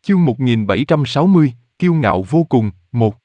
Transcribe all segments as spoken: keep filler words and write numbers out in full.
Chương một nghìn bảy trăm sáu mươi, kiêu ngạo vô cùng, một.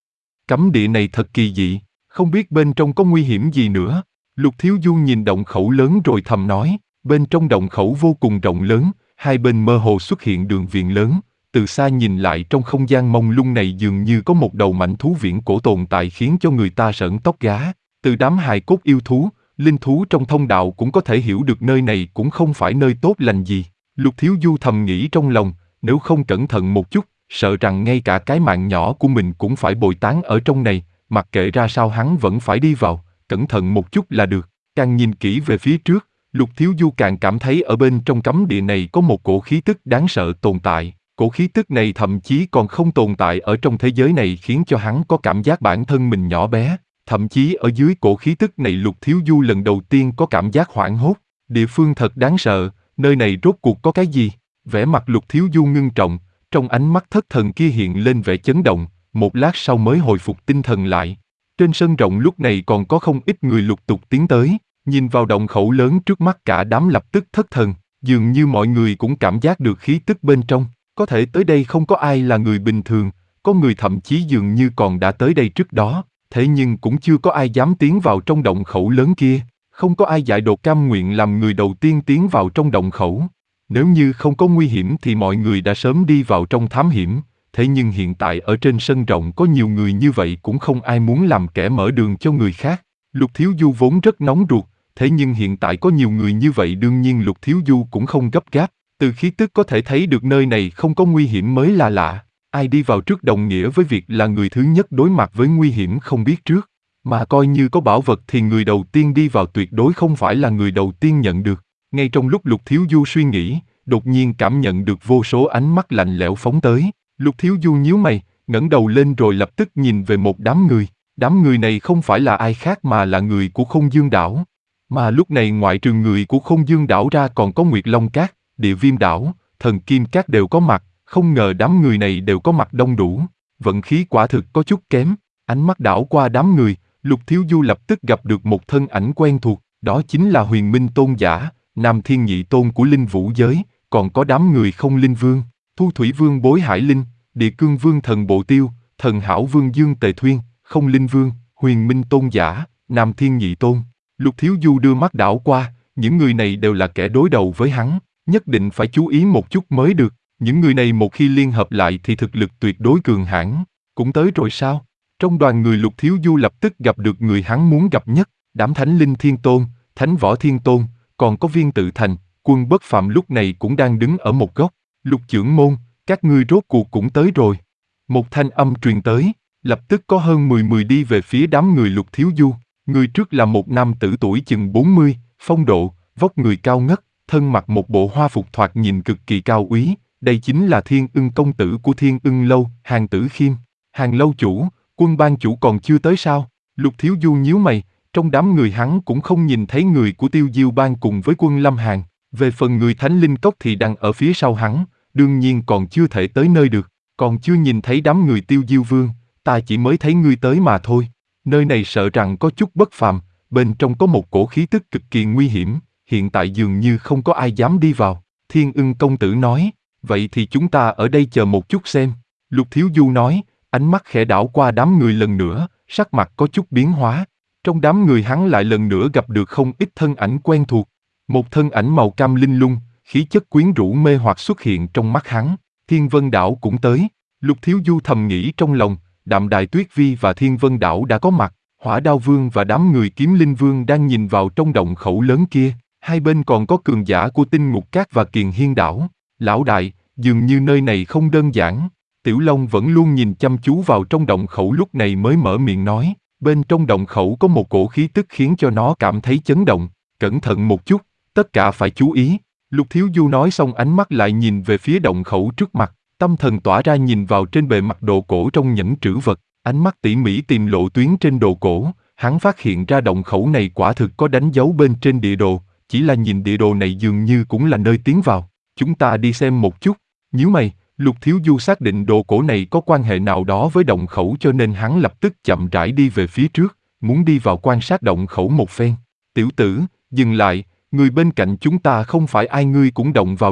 Cấm địa này thật kỳ dị, không biết bên trong có nguy hiểm gì nữa. Lục Thiếu Du nhìn động khẩu lớn rồi thầm nói, bên trong động khẩu vô cùng rộng lớn, hai bên mơ hồ xuất hiện đường viền lớn. Từ xa nhìn lại trong không gian mông lung này dường như có một đầu mãnh thú viễn cổ tồn tại khiến cho người ta sởn tóc gáy. Từ đám hài cốt yêu thú, linh thú trong thông đạo cũng có thể hiểu được nơi này cũng không phải nơi tốt lành gì. Lục Thiếu Du thầm nghĩ trong lòng, nếu không cẩn thận một chút, sợ rằng ngay cả cái mạng nhỏ của mình cũng phải bồi tán ở trong này, mặc kệ ra sao hắn vẫn phải đi vào, cẩn thận một chút là được. Càng nhìn kỹ về phía trước, Lục Thiếu Du càng cảm thấy ở bên trong cấm địa này có một cổ khí tức đáng sợ tồn tại. Cổ khí tức này thậm chí còn không tồn tại ở trong thế giới này khiến cho hắn có cảm giác bản thân mình nhỏ bé. Thậm chí ở dưới cổ khí tức này Lục Thiếu Du lần đầu tiên có cảm giác hoảng hốt. Địa phương thật đáng sợ, nơi này rốt cuộc có cái gì? Vẻ mặt Lục Thiếu Du ngưng trọng, trong ánh mắt thất thần kia hiện lên vẻ chấn động, một lát sau mới hồi phục tinh thần lại. Trên sân rộng lúc này còn có không ít người lục tục tiến tới, nhìn vào động khẩu lớn trước mắt cả đám lập tức thất thần, dường như mọi người cũng cảm giác được khí tức bên trong. Có thể tới đây không có ai là người bình thường, có người thậm chí dường như còn đã tới đây trước đó, thế nhưng cũng chưa có ai dám tiến vào trong động khẩu lớn kia, không có ai dại dột cam nguyện làm người đầu tiên tiến vào trong động khẩu. Nếu như không có nguy hiểm thì mọi người đã sớm đi vào trong thám hiểm, thế nhưng hiện tại ở trên sân rộng có nhiều người như vậy cũng không ai muốn làm kẻ mở đường cho người khác. Lục Thiếu Du vốn rất nóng ruột, thế nhưng hiện tại có nhiều người như vậy đương nhiên Lục Thiếu Du cũng không gấp gáp. Từ khí tức có thể thấy được nơi này không có nguy hiểm mới là lạ. Ai đi vào trước đồng nghĩa với việc là người thứ nhất đối mặt với nguy hiểm không biết trước. Mà coi như có bảo vật thì người đầu tiên đi vào tuyệt đối không phải là người đầu tiên nhận được. Ngay trong lúc Lục Thiếu Du suy nghĩ, đột nhiên cảm nhận được vô số ánh mắt lạnh lẽo phóng tới. Lục Thiếu Du nhíu mày, ngẩng đầu lên rồi lập tức nhìn về một đám người. Đám người này không phải là ai khác mà là người của Không Dương Đảo. Mà lúc này ngoại trừ người của Không Dương Đảo ra còn có Nguyệt Long Cát, Địa Viêm Đảo, Thần Kim Cát đều có mặt, không ngờ đám người này đều có mặt đông đủ. Vận khí quả thực có chút kém. Ánh mắt đảo qua đám người, Lục Thiếu Du lập tức gặp được một thân ảnh quen thuộc, đó chính là Huyền Minh Tôn Giả, Nam Thiên Nhị Tôn của Linh Vũ giới, còn có đám người Không Linh Vương, Thu Thủy Vương Bối Hải Linh, Địa Cương Vương Thần Bộ Tiêu, Thần Hảo Vương Dương Tề Thuyên, Không Linh Vương, Huyền Minh Tôn Giả, Nam Thiên Nhị Tôn. Lục Thiếu Du đưa mắt đảo qua, những người này đều là kẻ đối đầu với hắn, nhất định phải chú ý một chút mới được. Những người này một khi liên hợp lại thì thực lực tuyệt đối cường hãn. Cũng tới rồi sao? Trong đoàn người Lục Thiếu Du lập tức gặp được người hắn muốn gặp nhất, đám Thánh Linh Thiên Tôn, Thánh Võ Thiên Tôn, còn có Viên Tự Thành, Quân Bất Phàm lúc này cũng đang đứng ở một góc. Lục trưởng môn, các ngươi rốt cuộc cũng tới rồi. Một thanh âm truyền tới, lập tức có hơn mười người đi về phía đám người Lục Thiếu Du. Người trước là một nam tử tuổi chừng bốn mươi, phong độ, vóc người cao ngất, thân mặc một bộ hoa phục thoạt nhìn cực kỳ cao úy. Đây chính là Thiên Ưng công tử của Thiên Ưng lâu, Hàn Tử Khiêm. Hàn lâu chủ, Quân ban chủ còn chưa tới sao? Lục Thiếu Du nhíu mày, trong đám người hắn cũng không nhìn thấy người của Tiêu Diêu bang cùng với Quân Lâm Hàn. Về phần người Thánh Linh Cốc thì đang ở phía sau hắn, đương nhiên còn chưa thể tới nơi được. Còn chưa nhìn thấy đám người Tiêu Diêu vương, ta chỉ mới thấy ngươi tới mà thôi. Nơi này sợ rằng có chút bất phàm, bên trong có một cổ khí tức cực kỳ nguy hiểm, hiện tại dường như không có ai dám đi vào. Thiên Ưng công tử nói, vậy thì chúng ta ở đây chờ một chút xem. Lục Thiếu Du nói, ánh mắt khẽ đảo qua đám người lần nữa, sắc mặt có chút biến hóa. Trong đám người hắn lại lần nữa gặp được không ít thân ảnh quen thuộc. Một thân ảnh màu cam linh lung, khí chất quyến rũ mê hoặc xuất hiện trong mắt hắn. Thiên Vân Đảo cũng tới. Lục Thiếu Du thầm nghĩ trong lòng, Đạm Đài Tuyết Vi và Thiên Vân Đảo đã có mặt. Hỏa Đao Vương và đám người Kiếm Linh Vương đang nhìn vào trong động khẩu lớn kia. Hai bên còn có cường giả của Tinh Ngục Cát và Kiền Hiên Đảo. Lão đại, dường như nơi này không đơn giản. Tiểu Long vẫn luôn nhìn chăm chú vào trong động khẩu lúc này mới mở miệng nói. Bên trong động khẩu có một cổ khí tức khiến cho nó cảm thấy chấn động. Cẩn thận một chút, tất cả phải chú ý. Lục Thiếu Du nói xong ánh mắt lại nhìn về phía động khẩu trước mặt. Tâm thần tỏa ra nhìn vào trên bề mặt đồ cổ trong nhẫn trữ vật. Ánh mắt tỉ mỉ tìm lộ tuyến trên đồ cổ. Hắn phát hiện ra động khẩu này quả thực có đánh dấu bên trên địa đồ. Chỉ là nhìn địa đồ này dường như cũng là nơi tiến vào. Chúng ta đi xem một chút. Nhíu mày, Lục Thiếu Du xác định đồ cổ này có quan hệ nào đó với động khẩu cho nên hắn lập tức chậm rãi đi về phía trước, muốn đi vào quan sát động khẩu một phen. Tiểu tử, dừng lại, người bên cạnh chúng ta không phải ai ngươi cũng động vào được.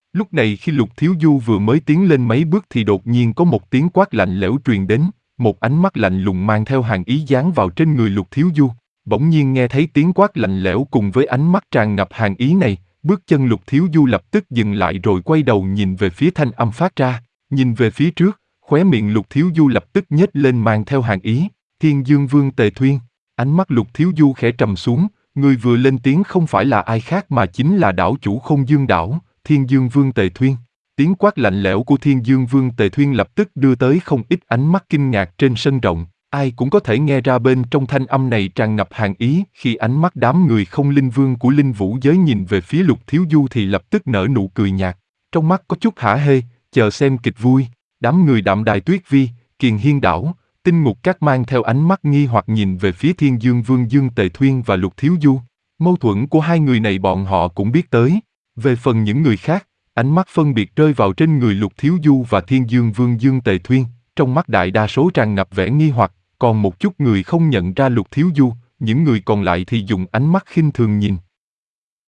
Lúc này khi Lục Thiếu Du vừa mới tiến lên mấy bước thì đột nhiên có một tiếng quát lạnh lẽo truyền đến, một ánh mắt lạnh lùng mang theo hàn ý giáng vào trên người Lục Thiếu Du. Bỗng nhiên nghe thấy tiếng quát lạnh lẽo cùng với ánh mắt tràn ngập hàn ý này, bước chân Lục Thiếu Du lập tức dừng lại rồi quay đầu nhìn về phía thanh âm phát ra, nhìn về phía trước, khóe miệng Lục Thiếu Du lập tức nhếch lên mang theo hàn ý, Thiên Dương Vương Tề Thuyên. Ánh mắt Lục Thiếu Du khẽ trầm xuống, người vừa lên tiếng không phải là ai khác mà chính là đảo chủ Không Dương đảo, Thiên Dương Vương Tề Thuyên. Tiếng quát lạnh lẽo của Thiên Dương Vương Tề Thuyên lập tức đưa tới không ít ánh mắt kinh ngạc trên sân rộng, ai cũng có thể nghe ra bên trong thanh âm này tràn ngập hàn ý. Khi ánh mắt đám người Không Linh Vương của Linh Vũ giới nhìn về phía Lục Thiếu Du thì lập tức nở nụ cười nhạt, trong mắt có chút hả hê, chờ xem kịch vui. Đám người Đạm Đài Tuyết Vi, Kiền Hiên đảo, Tinh Ngục Các mang theo ánh mắt nghi hoặc nhìn về phía Thiên Dương Vương Dương Tề Thuyên và Lục Thiếu Du. Mâu thuẫn của hai người này bọn họ cũng biết tới. Về phần những người khác, ánh mắt phân biệt rơi vào trên người Lục Thiếu Du và Thiên Dương Vương Dương Tề Thuyên, trong mắt đại đa số tràn ngập vẻ nghi hoặc, còn một chút người không nhận ra Lục Thiếu Du, những người còn lại thì dùng ánh mắt khinh thường nhìn.